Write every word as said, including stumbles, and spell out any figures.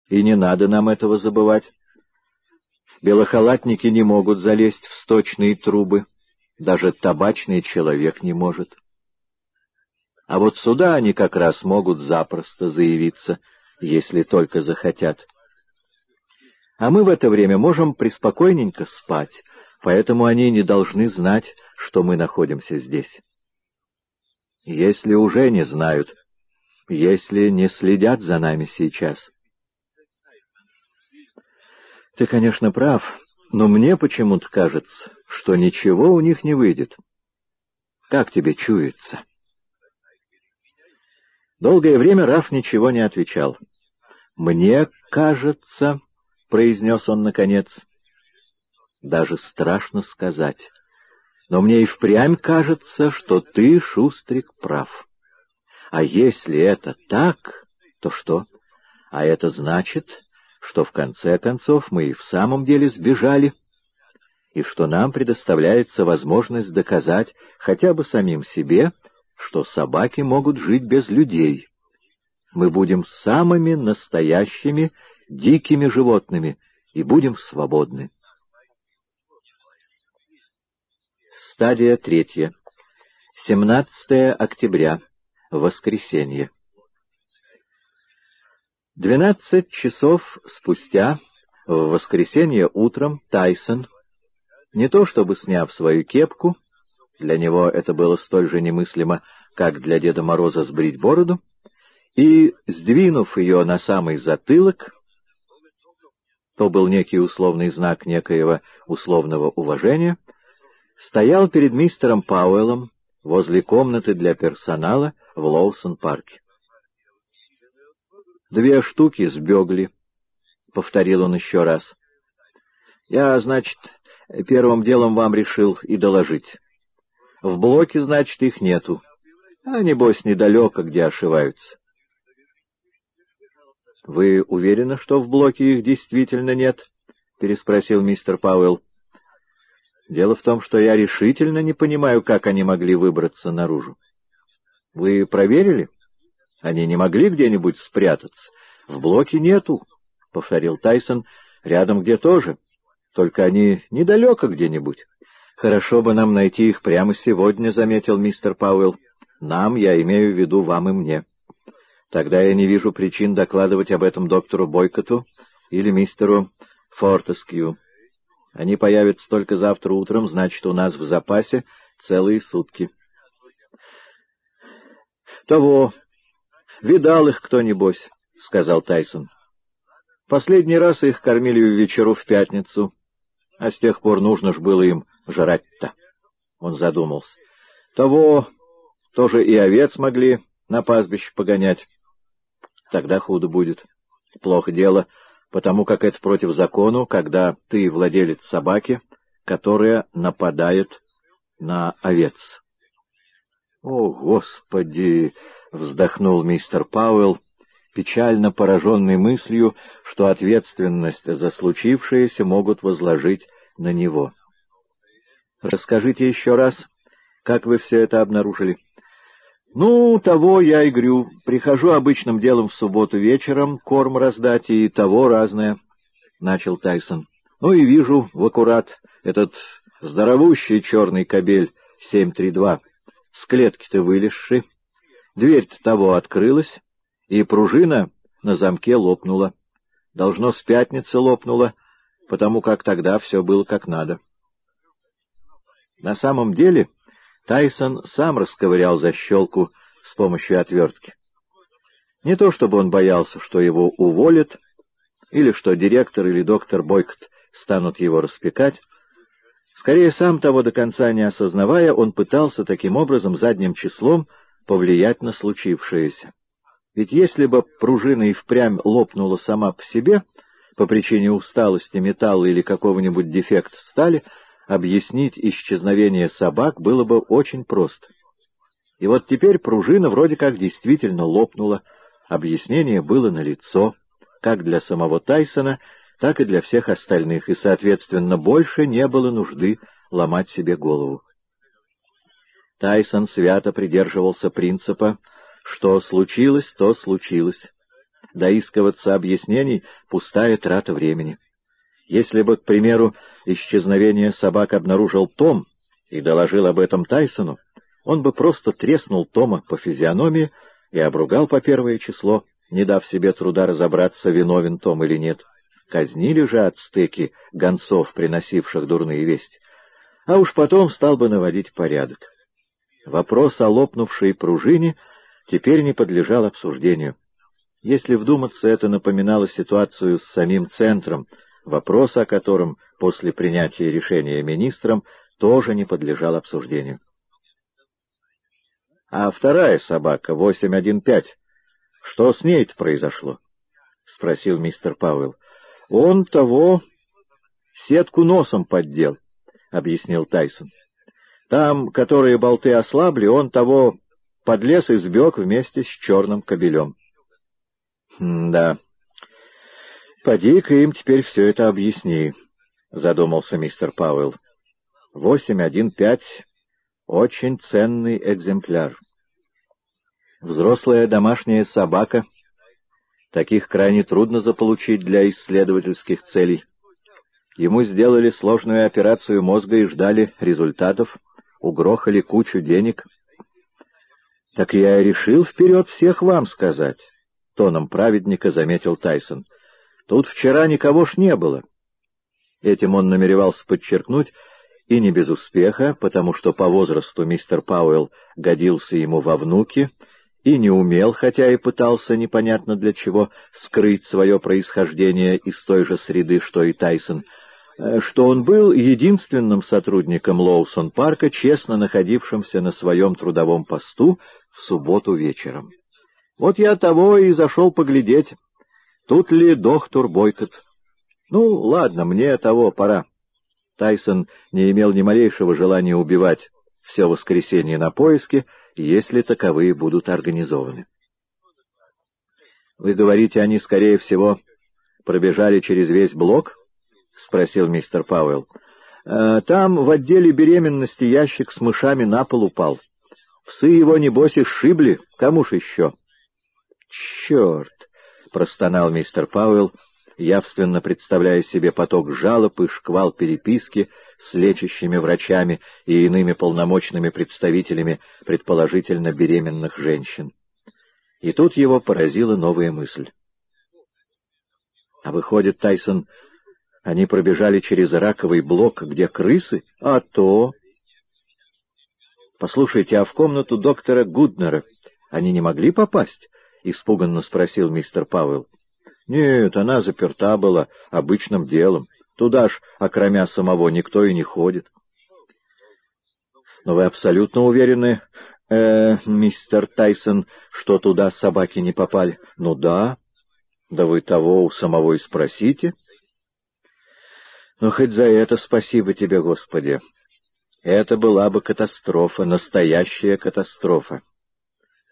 И не надо нам этого забывать. Белохалатники не могут залезть в сточные трубы, даже табачный человек не может. А вот сюда они как раз могут запросто заявиться, если только захотят. А мы в это время можем преспокойненько спать, поэтому они не должны знать, что мы находимся здесь. Если уже не знают, если не следят за нами сейчас. Ты, конечно, прав, но мне почему-то кажется, что ничего у них не выйдет. Как тебе чуется? Долгое время Раф ничего не отвечал. «Мне кажется», — произнес он наконец, — «даже страшно сказать, но мне и впрямь кажется, что ты, Шустрик, прав. А если это так, то что? А это значит, что в конце концов мы и в самом деле сбежали, и что нам предоставляется возможность доказать хотя бы самим себе, что собаки могут жить без людей. Мы будем самыми настоящими дикими животными и будем свободны». Стадия третья. семнадцатое октября. Воскресенье. Двенадцать часов спустя, в воскресенье утром, Тайсон, не то чтобы сняв свою кепку, для него это было столь же немыслимо, как для Деда Мороза сбрить бороду, и, сдвинув ее на самый затылок, то был некий условный знак некоего условного уважения, стоял перед мистером Пауэллом возле комнаты для персонала в Лоусон-парке. «Две штуки сбегли», — повторил он еще раз. «Я, значит, первым делом вам решил и доложить. В блоке, значит, их нету. А небось, недалеко, где ошиваются». «Вы уверены, что в блоке их действительно нет?» — переспросил мистер Пауэлл. «Дело в том, что я решительно не понимаю, как они могли выбраться наружу. Вы проверили? Они не могли где-нибудь спрятаться? В блоке нету», — повторил Тайсон, — «рядом где тоже. Только они недалеко где-нибудь». «Хорошо бы нам найти их прямо сегодня», — заметил мистер Пауэлл. «Нам, я имею в виду вам и мне. Тогда я не вижу причин докладывать об этом доктору Бойкоту или мистеру Фортескью. Они появятся только завтра утром, значит, у нас в запасе целые сутки». «Того. Видал их кто, небось», — сказал Тайсон. «Последний раз их кормили в вечеру в пятницу, а с тех пор нужно ж было им жрать-то». Он задумался. «Того тоже и овец могли на пастбище погонять. Тогда худо будет. Плохо дело, потому как это против закону, когда ты владелец собаки, которая нападает на овец». «О, Господи!» — вздохнул мистер Пауэлл, печально пораженный мыслью, что ответственность за случившееся могут возложить на него. «Расскажите еще раз, как вы все это обнаружили?» «Ну, того я и говорю. Прихожу обычным делом в субботу вечером корм раздать и того разное», — начал Тайсон. «Ну и вижу в аккурат этот здоровущий черный кобель семь три два, с клетки-то вылезший. Дверь-то того открылась, и пружина на замке лопнула. Должно, с пятницы лопнула, потому как тогда все было как надо». На самом деле Тайсон сам расковырял защелку с помощью отвертки. Не то чтобы он боялся, что его уволят, или что директор или доктор Бойкот станут его распекать. Скорее, сам того до конца не осознавая, он пытался таким образом задним числом повлиять на случившееся. Ведь если бы пружина и впрямь лопнула сама по себе, по причине усталости металла или какого-нибудь дефекта стали, объяснить исчезновение собак было бы очень просто. И вот теперь пружина вроде как действительно лопнула, объяснение было налицо, как для самого Тайсона, так и для всех остальных, и, соответственно, больше не было нужды ломать себе голову. Тайсон свято придерживался принципа «что случилось, то случилось». Доискиваться объяснений — пустая трата времени. Если бы, к примеру, исчезновение собак обнаружил Том и доложил об этом Тайсону, он бы просто треснул Тома по физиономии и обругал по первое число, не дав себе труда разобраться, виновен Том или нет. Казнили же ацтеки гонцов, приносивших дурные вести. А уж потом стал бы наводить порядок. Вопрос о лопнувшей пружине теперь не подлежал обсуждению. Если вдуматься, это напоминало ситуацию с самим центром, вопрос о котором после принятия решения министром тоже не подлежал обсуждению. — А вторая собака, восемь один пять, что с ней-то произошло? — спросил мистер Пауэлл. — Он того сетку носом поддел, — объяснил Тайсон. — Там, которые болты ослабли, он того подлез и сбег вместе с черным кобелем. — Да. Поди-ка им теперь все это объясни, — задумался мистер Пауэлл. — восемь один пять — очень ценный экземпляр. Взрослая домашняя собака. Таких крайне трудно заполучить для исследовательских целей. Ему сделали сложную операцию мозга и ждали результатов, угрохали кучу денег. — Так я и решил вперед всех вам сказать, — тоном праведника заметил Тайсон. — Тут вчера никого ж не было. Этим он намеревался подчеркнуть, и не без успеха, потому что по возрасту мистер Пауэлл годился ему во внуки и не умел, хотя и пытался непонятно для чего скрыть свое происхождение из той же среды, что и Тайсон, что он был единственным сотрудником Лоусон-парка, честно находившимся на своем трудовом посту в субботу вечером. Вот я того и зашел поглядеть, тут ли доктор Бойкот. Ну, ладно, мне того пора. Тайсон не имел ни малейшего желания убивать все воскресенье на поиски, если таковые будут организованы. — Вы говорите, они, скорее всего, пробежали через весь блок? — спросил мистер Пауэлл. — Там в отделе беременности ящик с мышами на пол упал. Псы его, небось, и сшибли. Кому ж еще? — Черт! — простонал мистер Пауэлл, явственно представляя себе поток жалоб и шквал переписки с лечащими врачами и иными полномочными представителями предположительно беременных женщин. И тут его поразила новая мысль. А выходит, Тайсон, они пробежали через раковый блок, где крысы? А то... Послушайте, а в комнату доктора Гуднера они не могли попасть? — испуганно спросил мистер Пауэлл. Нет, она заперта была обычным делом. Туда ж, окромя самого, никто и не ходит. Но вы абсолютно уверены, э, мистер Тайсон, что туда собаки не попали? Ну да. Да вы того у самого и спросите. Ну, хоть за это спасибо тебе, Господи. Это была бы катастрофа, настоящая катастрофа.